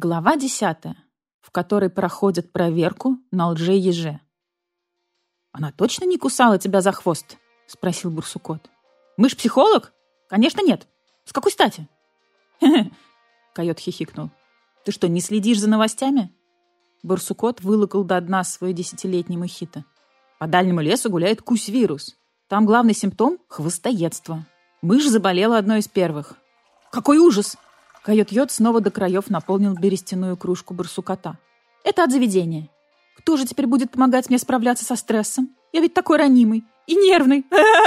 Глава 10, в которой проходят проверку на лже-еже. «Она точно не кусала тебя за хвост?» — спросил Барсукот. «Мышь-психолог? Конечно, нет. С какой стати?» Койот хихикнул. «Ты что, не следишь за новостями?» Барсукот вылокал до дна свой 10-летний мохито. «По дальнему лесу гуляет кусь-вирус. Там главный симптом — хвостоедство. Мышь заболела одной из первых». «Какой ужас!» Койот-йод снова до краев наполнил берестяную кружку барсукота. «Это от заведения. Кто же теперь будет помогать мне справляться со стрессом? Я ведь такой ранимый и нервный!»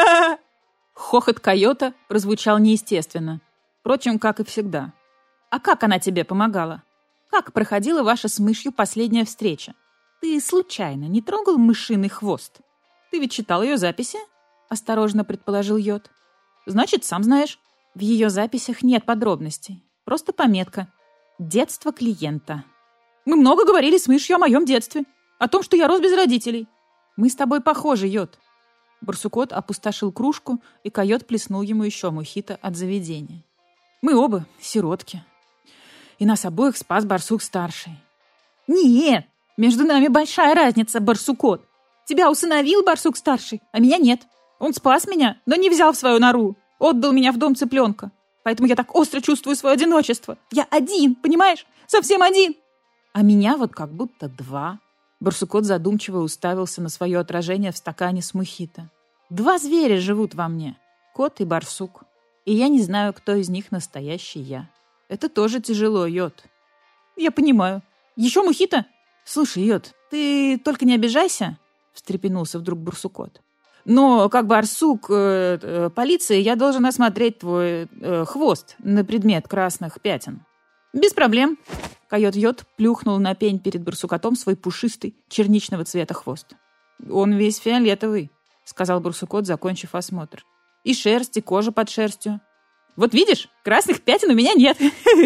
Хохот койота прозвучал неестественно. Впрочем, как и всегда. «А как она тебе помогала? Как проходила ваша с мышью последняя встреча? Ты случайно не трогал мышиный хвост? Ты ведь читал ее записи?» — осторожно предположил йод. «Значит, сам знаешь. В ее записях нет подробностей. Просто пометка. Детство клиента. Мы много говорили с мышью о моем детстве. О том, что я рос без родителей. Мы с тобой похожи, йод». Барсукот опустошил кружку, и койот плеснул ему еще мохито от заведения. «Мы оба сиротки. И нас обоих спас барсук-старший». «Нет, между нами большая разница, барсукот. Тебя усыновил барсук-старший, а меня нет. Он спас меня, но не взял в свою нору. Отдал меня в дом цыпленка. Поэтому я так остро чувствую свое одиночество. Я один, понимаешь? Совсем один. А меня вот как будто два». Барсукот задумчиво уставился на свое отражение в стакане с мохито. «Два зверя живут во мне. Кот и барсук. И я не знаю, кто из них настоящий я. Это тоже тяжело, йод». «Я понимаю. Еще мохито?» «Слушай, йод, ты только не обижайся», — встрепенулся вдруг Барсукот. «Но, как барсук полиции, я должен осмотреть твой хвост на предмет красных пятен». «Без проблем». Койот-йод плюхнул на пень перед барсукотом свой пушистый, черничного цвета хвост. «Он весь фиолетовый», — сказал Барсукот, закончив осмотр. «И шерсть, и кожа под шерстью». «Вот видишь, красных пятен у меня нет».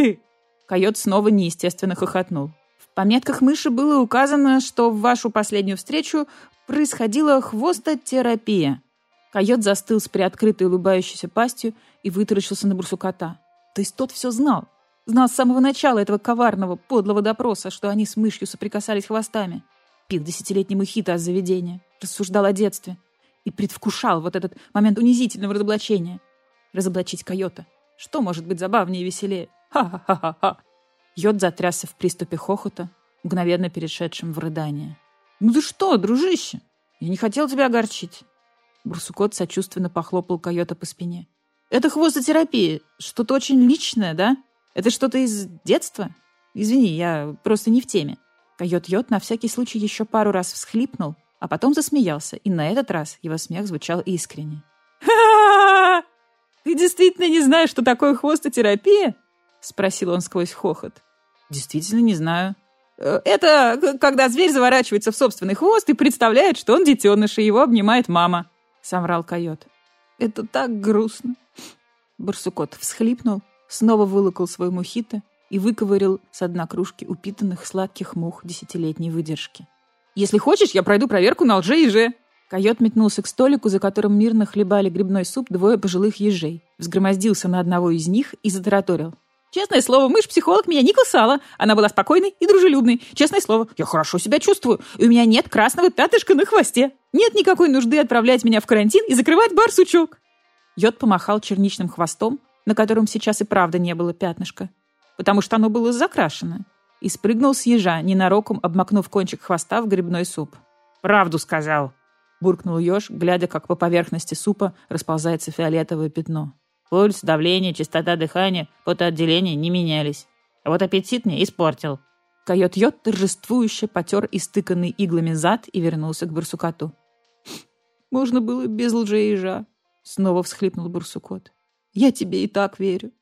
Койот снова неестественно хохотнул. «В пометках мыши было указано, что в вашу последнюю встречу происходила хвостотерапия». Койот застыл с приоткрытой улыбающейся пастью и вытаращился на Барсукота. То есть тот все знал. Знал с самого начала этого коварного, подлого допроса, что они с мышью соприкасались хвостами. Пил 10-летний мохито от заведения, рассуждал о детстве и предвкушал вот этот момент унизительного разоблачения. Разоблачить койота. Что может быть забавнее и веселее? Ха-ха-ха-ха! Йод затрясся в приступе хохота, мгновенно перешедшем в рыдание. «Ну ты что, дружище? Я не хотел тебя огорчить». Барсукот сочувственно похлопал койота по спине. «Это хвостотерапия. Что-то очень личное, да? Это что-то из детства? Извини, я просто не в теме». Койот-йод на всякий случай еще пару раз всхлипнул, а потом засмеялся, и на этот раз его смех звучал искренне. «Ха-ха-ха! Ты действительно не знаешь, что такое хвостотерапия?» — спросил он сквозь хохот. «Действительно не знаю». «Это когда зверь заворачивается в собственный хвост и представляет, что он детеныш, и его обнимает мама», — соврал койот. «Это так грустно». Барсукот всхлипнул, снова вылокал свой мохито и выковырял с дна кружки упитанных сладких мух 10-летней выдержки. «Если хочешь, я пройду проверку на лже-еже». Койот метнулся к столику, за которым мирно хлебали грибной суп двое пожилых ежей, взгромоздился на одного из них и затараторил. «Честное слово, мышь-психолог меня не кусала. Она была спокойной и дружелюбной. Честное слово, я хорошо себя чувствую, и у меня нет красного пятышка на хвосте. Нет никакой нужды отправлять меня в карантин и закрывать барсучок». Йод помахал черничным хвостом, на котором сейчас и правда не было пятнышка, потому что оно было закрашено, и спрыгнул с ежа, ненароком обмакнув кончик хвоста в грибной суп. «Правду сказал», — буркнул еж, глядя, как по поверхности супа расползается фиолетовое пятно. «Пульс, давление, частота дыхания, потоотделение не менялись. А вот аппетит мне испортил». Койот-йод торжествующе потер истыканный иглами зад и вернулся к Барсукоту. «Можно было без лже-ежа», — снова всхлипнул Барсукот. «Я тебе и так верю.